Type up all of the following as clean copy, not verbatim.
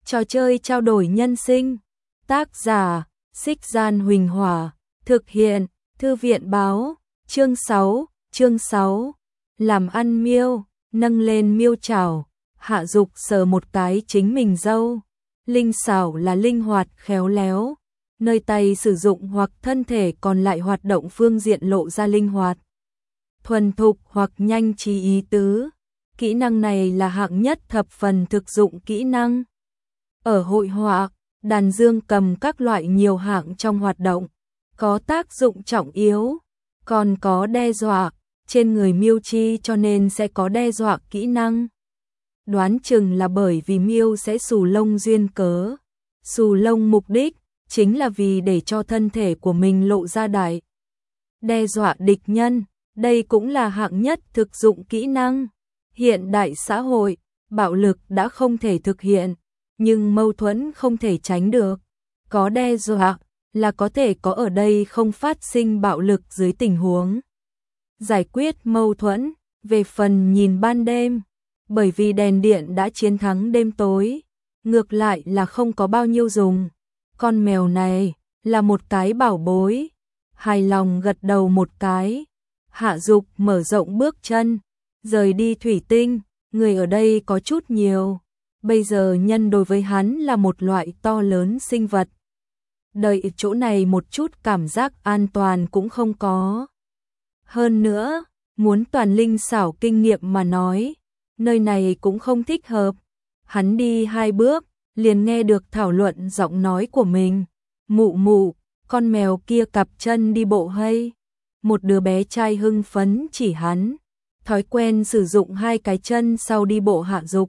Trò chơi trao đổi nhân sinh. Tác giả: Xích Gian Huỳnh Hỏa. Thực hiện: Thư viện báo. Chương 6. Làm ăn miêu. Nâng lên miêu chảo. Hạ Dục sờ một cái chính mình râu. Linh xảo là linh hoạt khéo léo. Nơi tay sử dụng hoặc thân thể còn lại hoạt động phương diện lộ ra linh hoạt, thuần thục hoặc nhanh trí ý tứ. Kỹ năng này là hạng nhất thập phần thực dụng kỹ năng. Ở hội họa, đàn dương cầm các loại nhiều hạng trong hoạt động, có tác dụng trọng yếu, còn có đe dọa, trên người miêu chi cho nên sẽ có đe dọa kỹ năng. Đoán chừng là bởi vì miêu sẽ xù lông duyên cớ. Xù lông mục đích chính là vì để cho thân thể của mình lộ ra đại đe dọa địch nhân, đây cũng là hạng nhất thực dụng kỹ năng. Hiện đại xã hội, bạo lực đã không thể thực hiện, nhưng mâu thuẫn không thể tránh được. Có đe dọa là có thể có ở đây không phát sinh bạo lực dưới tình huống giải quyết mâu thuẫn. Về phần nhìn ban đêm, bởi vì đèn điện đã chiến thắng đêm tối, ngược lại là không có bao nhiêu dùng. Con mèo này là một cái bảo bối. Hài lòng gật đầu một cái. Hạ Dục mở rộng bước chân, rời đi thủy tinh. Người ở đây có chút nhiều. Bây giờ nhân đối với hắn là một loại to lớn sinh vật. Đợi chỗ này một chút cảm giác an toàn cũng không có. Hơn nữa, muốn toàn linh xảo kinh nghiệm mà nói, nơi này cũng không thích hợp. Hắn đi 2 bước, liền nghe được thảo luận giọng nói của mình. Mụ mụ, con mèo kia cặp chân đi bộ hay? Một đứa bé trai hưng phấn chỉ hắn. Thói quen sử dụng 2 cái chân sau đi bộ. Hạ Dục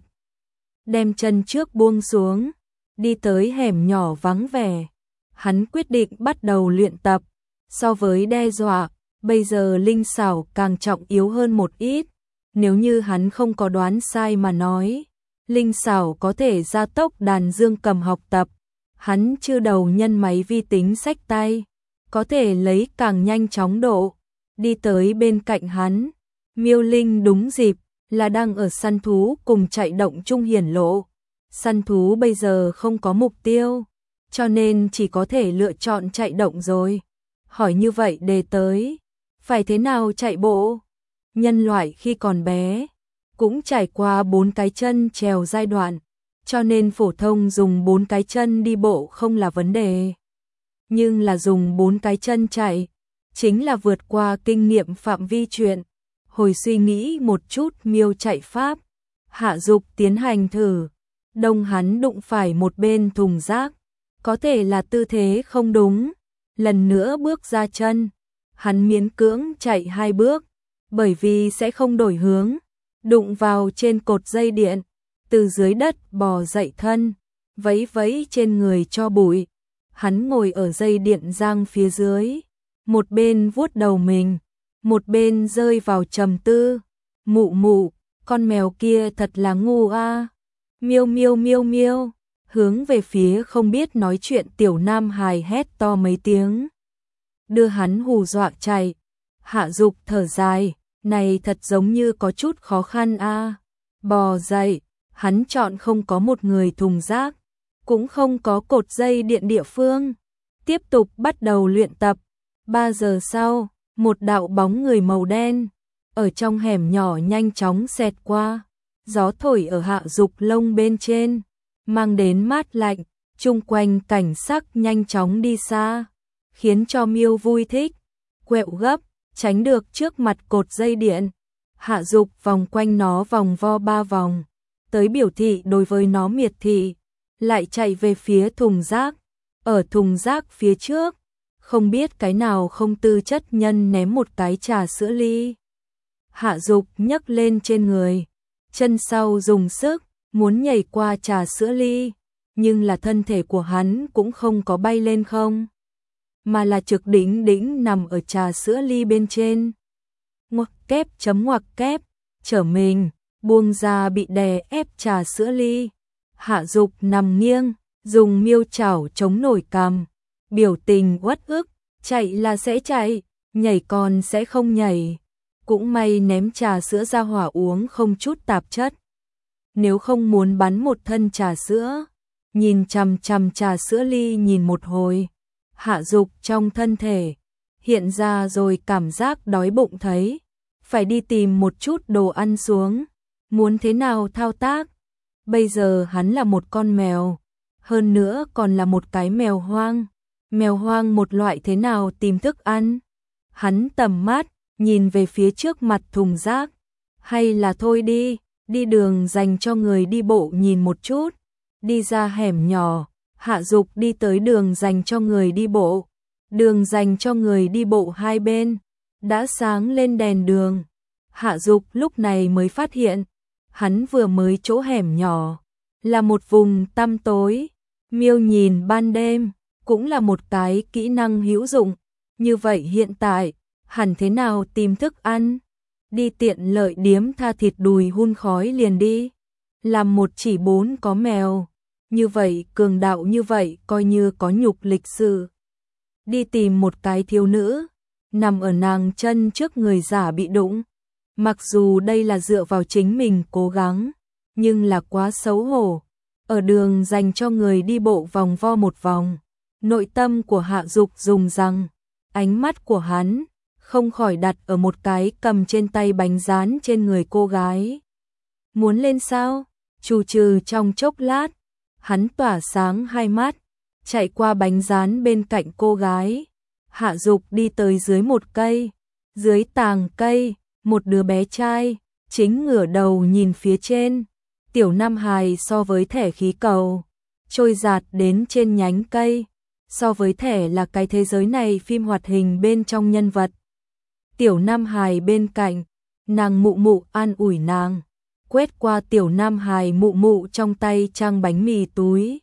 đem chân trước buông xuống, đi tới hẻm nhỏ vắng vẻ. Hắn quyết định bắt đầu luyện tập. So với đe dọa, bây giờ linh xảo càng trọng yếu hơn một ít. Nếu như hắn không có đoán sai mà nói, linh xảo có thể gia tốc đàn dương cầm học tập. Hắn chư đầu nhân máy vi tính xách tay, có thể lấy càng nhanh chóng độ. Đi tới bên cạnh hắn, Miêu Linh đúng dịp là đang ở săn thú cùng chạy động chung hiển lộ. Săn thú bây giờ không có mục tiêu, cho nên chỉ có thể lựa chọn chạy động rồi. Hỏi như vậy đề tới, phải thế nào chạy bộ? Nhân loại khi còn bé cũng trải qua 4 cái chân trèo giai đoạn, cho nên phổ thông dùng 4 cái chân đi bộ không là vấn đề. Nhưng là dùng 4 cái chân chạy, chính là vượt qua kinh nghiệm phạm vi chuyện. Hồi suy nghĩ một chút miêu chạy pháp, Hạ Dục tiến hành thử. Đông hắn đụng phải một bên thùng rác, có thể là tư thế không đúng. Lần nữa bước ra chân, hắn miễn cưỡng chạy 2 bước, bởi vì sẽ không đổi hướng. Đụng vào trên cột dây điện, từ dưới đất bò dậy thân, vẫy vẫy trên người cho bụi. Hắn ngồi ở dây điện giang phía dưới, một bên vuốt đầu mình, một bên rơi vào trầm tư. Mụ mụ, con mèo kia thật là ngu a. Miêu miêu miêu miêu, hướng về phía không biết nói chuyện tiểu nam hài hét to mấy tiếng, đưa hắn hù dọa chạy. Hạ Dục thở dài, này thật giống như có chút khó khăn a. Bò dậy, hắn chọn không có một người thùng rác, cũng không có cột dây điện địa phương. Tiếp tục bắt đầu luyện tập. 3 giờ sau, một đạo bóng người màu đen ở trong hẻm nhỏ nhanh chóng xẹt qua. Gió thổi ở Hạ Dục lông bên trên, mang đến mát lạnh. Chung quanh cảnh sắc nhanh chóng đi xa, khiến cho miêu vui thích. Quẹo gấp, tránh được trước mặt cột dây điện. Hạ Dục vòng quanh nó vòng vo 3 vòng, tới biểu thị đối với nó miệt thị, lại chạy về phía thùng rác. Ở thùng rác phía trước, không biết cái nào không tư chất nhân ném một cái trà sữa ly. Hạ Dục nhấc lên trên người, chân sau dùng sức, muốn nhảy qua trà sữa ly, nhưng là thân thể của hắn cũng không có bay lên không, mà là trực đỉnh đỉnh nằm ở trà sữa ly bên trên. Ngoặc kép chấm ngoặc kép, trở mình, buông ra bị đè ép trà sữa ly. Hạ Dục nằm nghiêng, dùng miêu chảo chống nổi cằm, biểu tình uất ức. Chạy là sẽ chạy, nhảy còn sẽ không nhảy. Cũng may ném trà sữa ra hỏa uống không chút tạp chất. Nếu không muốn bắn một thân trà sữa, nhìn chằm chằm trà sữa ly nhìn một hồi. Hạ Dục trong thân thể hiện ra rồi cảm giác đói bụng thấy, phải đi tìm một chút đồ ăn xuống, muốn thế nào thao tác. Bây giờ hắn là một con mèo, hơn nữa còn là một cái mèo hoang. Mèo hoang một loại thế nào tìm thức ăn? Hắn tầm mắt nhìn về phía trước mặt thùng rác, hay là thôi đi, đi đường dành cho người đi bộ nhìn một chút. Đi ra hẻm nhỏ, Hạ Dục đi tới đường dành cho người đi bộ. Đường dành cho người đi bộ hai bên đã sáng lên đèn đường. Hạ Dục lúc này mới phát hiện, hắn vừa mới chỗ hẻm nhỏ là một vùng tăm tối. Miêu nhìn ban đêm cũng là một cái kỹ năng hữu dụng. Như vậy hiện tại, hẳn thế nào tìm thức ăn? Đi tiện lợi điếm tha thịt đùi hun khói liền đi. Làm một chỉ 4 có mèo. Như vậy cường đạo như vậy coi như có nhục lịch sử. Đi tìm một cái thiếu nữ, nằm ở nàng chân trước người giả bị đụng. Mặc dù đây là dựa vào chính mình cố gắng, nhưng là quá xấu hổ. Ở đường dành cho người đi bộ vòng vo một vòng, nội tâm của Hạ Dục rùng răng, ánh mắt của hắn không khỏi đặt ở một cái cầm trên tay bánh rán trên người cô gái. Muốn lên sao? Chù trừ trong chốc lát, hắn tỏa sáng hai mắt, chạy qua bánh rán bên cạnh cô gái. Hạ Dục đi tới dưới một cây, dưới tàng cây, một đứa bé trai chính ngửa đầu nhìn phía trên. Tiểu Nam Hài so với thẻ khí cầu trôi dạt đến trên nhánh cây, so với thẻ là cái thế giới này phim hoạt hình bên trong nhân vật. Tiểu Nam Hài bên cạnh, nàng mụ mụ an ủi nàng, quét qua Tiểu Nam Hài mụ mụ trong tay trang bánh mì túi.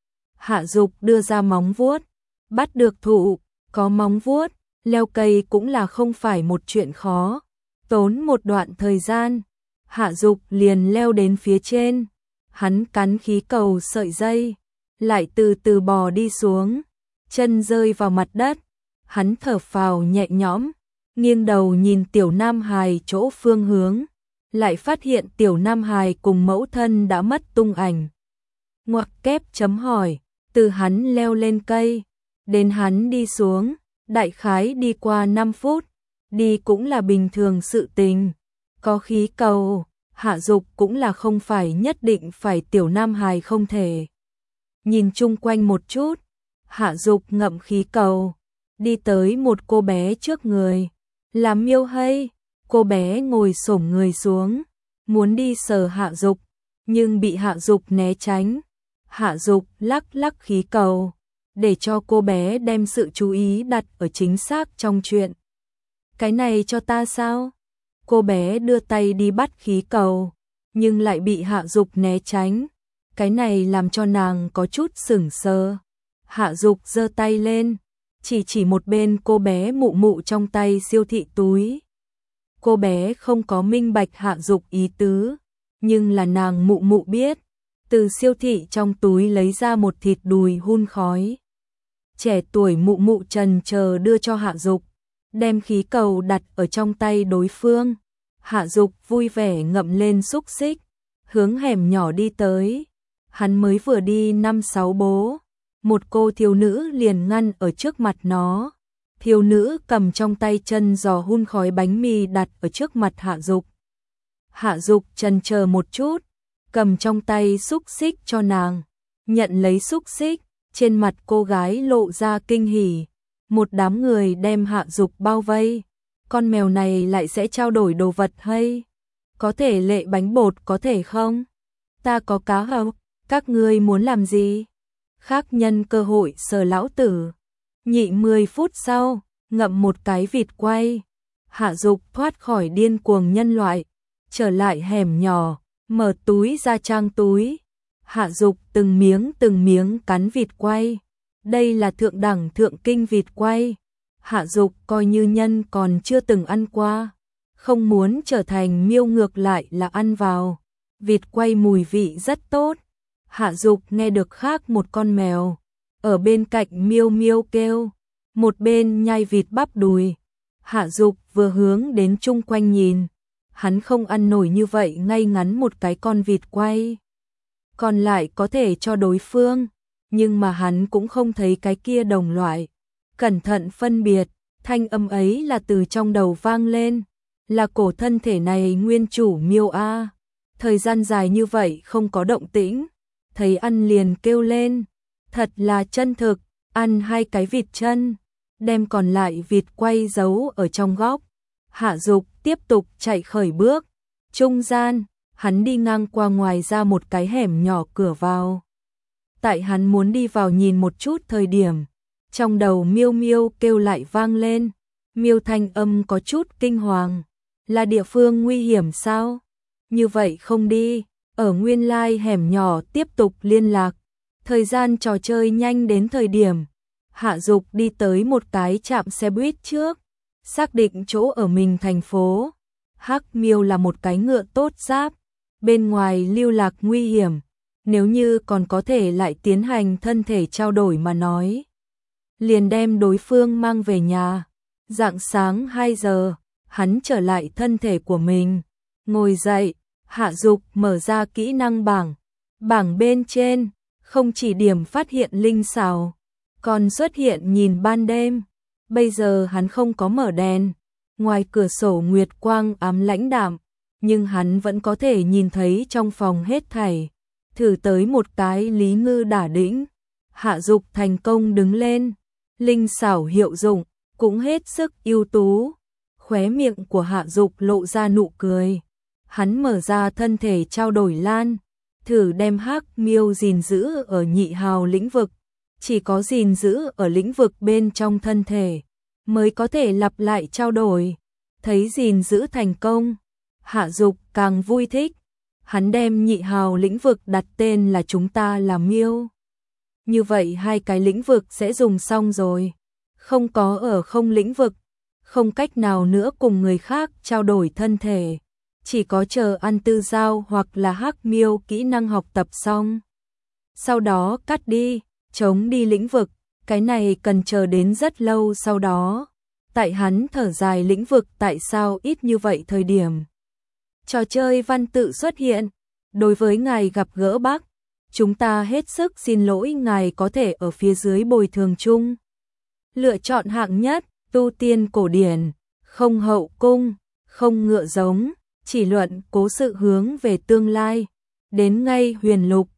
Hạ Dục đưa ra móng vuốt, bắt được thụ, có móng vuốt, leo cây cũng là không phải một chuyện khó. Tốn một đoạn thời gian, Hạ Dục liền leo đến phía trên. Hắn cắn khí cầu sợi dây, lại từ từ bò đi xuống, chân rơi vào mặt đất. Hắn thở phào nhẹ nhõm, nghiêng đầu nhìn Tiểu Nam Hài chỗ phương hướng, lại phát hiện Tiểu Nam Hài cùng mẫu thân đã mất tung ảnh. Ngoặc kép chấm hỏi, từ hắn leo lên cây đến hắn đi xuống, đại khái đi qua 5 phút. Đi cũng là bình thường sự tình. Có khí cầu, Hạ Dục cũng là không phải nhất định phải Tiểu Nam Hài không thể. Nhìn chung quanh một chút, Hạ Dục ngậm khí cầu, đi tới một cô bé trước người. Là Miêu Hay. Cô bé ngồi xổm người xuống, muốn đi sờ Hạ Dục, nhưng bị Hạ Dục né tránh. Hạ Dục lắc lắc khí cầu, để cho cô bé đem sự chú ý đặt ở chính xác trong chuyện. Cái này cho ta sao? Cô bé đưa tay đi bắt khí cầu, nhưng lại bị Hạ Dục né tránh. Cái này làm cho nàng có chút sửng sờ. Hạ Dục giơ tay lên, chỉ một bên cô bé mụ mụ trong tay siêu thị túi. Cô bé không có minh bạch Hạ Dục ý tứ, nhưng là nàng mụ mụ biết. Từ siêu thị trong túi lấy ra một thịt đùi hun khói. Trẻ tuổi mụ mụ chần chờ đưa cho Hạ Dục, đem khí cầu đặt ở trong tay đối phương. Hạ Dục vui vẻ ngậm lên xúc xích, hướng hẻm nhỏ đi tới. Hắn mới vừa đi 5-6 bố, một cô thiếu nữ liền ngăn ở trước mặt nó. Thiếu nữ cầm trong tay chân giò hun khói bánh mì đặt ở trước mặt Hạ Dục. Hạ Dục chần chờ một chút, cầm trong tay xúc xích cho nàng, nhận lấy xúc xích, trên mặt cô gái lộ ra kinh hỉ. Một đám người đem Hạ Dục bao vây. Con mèo này lại sẽ trao đổi đồ vật hay? Có thể lệ bánh bột có thể không? Ta có cá hộp, các ngươi muốn làm gì? Khác nhân cơ hội sờ lão tử. Nhị 10 phút sau, ngậm một cái vịt quay. Hạ Dục thoát khỏi điên cuồng nhân loại, trở lại hẻm nhỏ, mở túi ra trang túi. Hạ Dục từng miếng cắn vịt quay. Đây là thượng đẳng thượng kinh vịt quay. Hạ Dục coi như nhân còn chưa từng ăn qua, không muốn trở thành miêu ngược lại là ăn vào. Vịt quay mùi vị rất tốt. Hạ Dục nghe được khác một con mèo ở bên cạnh miêu miêu kêu, một bên nhai vịt bắp đùi. Hạ Dục vừa hướng đến chung quanh nhìn, hắn không ăn nổi như vậy ngay ngắn một cái con vịt quay. còn lại có thể cho đối phương, nhưng mà hắn cũng không thấy cái kia đồng loại. Cẩn thận phân biệt, thanh âm ấy là từ trong đầu vang lên, là cổ thân thể này nguyên chủ Miêu a. Thời gian dài như vậy không có động tĩnh, thấy ăn liền kêu lên, thật là chân thực, ăn 2 cái vịt chân, đem còn lại vịt quay giấu ở trong góc. Hạ Dục tiếp tục chạy khởi bước, trung gian, hắn đi ngang qua ngoài ra một cái hẻm nhỏ cửa vào. Tại hắn muốn đi vào nhìn một chút thời điểm, trong đầu Miêu Miêu kêu lại vang lên, Miêu thanh âm có chút kinh hoàng, là địa phương nguy hiểm sao? Như vậy không đi, ở nguyên lai hẻm nhỏ tiếp tục liên lạc. Thời gian trò chơi nhanh đến thời điểm, Hạ Dục đi tới một cái trạm xe buýt trước, xác định chỗ ở mình thành phố. Hắc Miêu là một cái ngựa tốt giáp, bên ngoài lưu lạc nguy hiểm, nếu như còn có thể lại tiến hành thân thể trao đổi mà nói, liền đem đối phương mang về nhà. Rạng sáng 2 giờ, hắn trở lại thân thể của mình, ngồi dậy, Hạ Dục mở ra kỹ năng bảng. Bảng bên trên, không chỉ điểm phát hiện linh xảo, còn xuất hiện nhìn ban đêm. Bây giờ hắn không có mở đèn, ngoài cửa sổ nguyệt quang ám lãnh đạm, nhưng hắn vẫn có thể nhìn thấy trong phòng hết thảy. Thử tới một cái Lý Ngư đả đĩnh, Hạ Dục thành công đứng lên, linh xảo hiệu dụng, cũng hết sức ưu tú. Khóe miệng của Hạ Dục lộ ra nụ cười. Hắn mở ra thân thể trao đổi lan, thử đem Hắc Miêu gìn giữ ở nhị hào lĩnh vực. Chỉ có gìn giữ ở lĩnh vực bên trong thân thể, mới có thể lặp lại trao đổi. Thấy gìn giữ thành công, Hạ Dục càng vui thích. Hắn đem nhị hào lĩnh vực đặt tên là chúng ta là Miêu. Như vậy 2 cái lĩnh vực sẽ dùng xong rồi. Không có ở không lĩnh vực, không cách nào nữa cùng người khác trao đổi thân thể. Chỉ có chờ ăn tư giao hoặc là Hắc Miêu kỹ năng học tập xong. Sau đó cắt đi, chống đi lĩnh vực, cái này cần chờ đến rất lâu sau đó. Tại hắn thở dài lĩnh vực tại sao ít như vậy thời điểm. Trò chơi văn tự xuất hiện, đối với ngài gặp gỡ bác, chúng ta hết sức xin lỗi ngài có thể ở phía dưới bồi thường chung. Lựa chọn hạng nhất, tu tiên cổ điển, không hậu cung, không ngựa giống, chỉ luận cố sự hướng về tương lai, đến ngay huyền lục,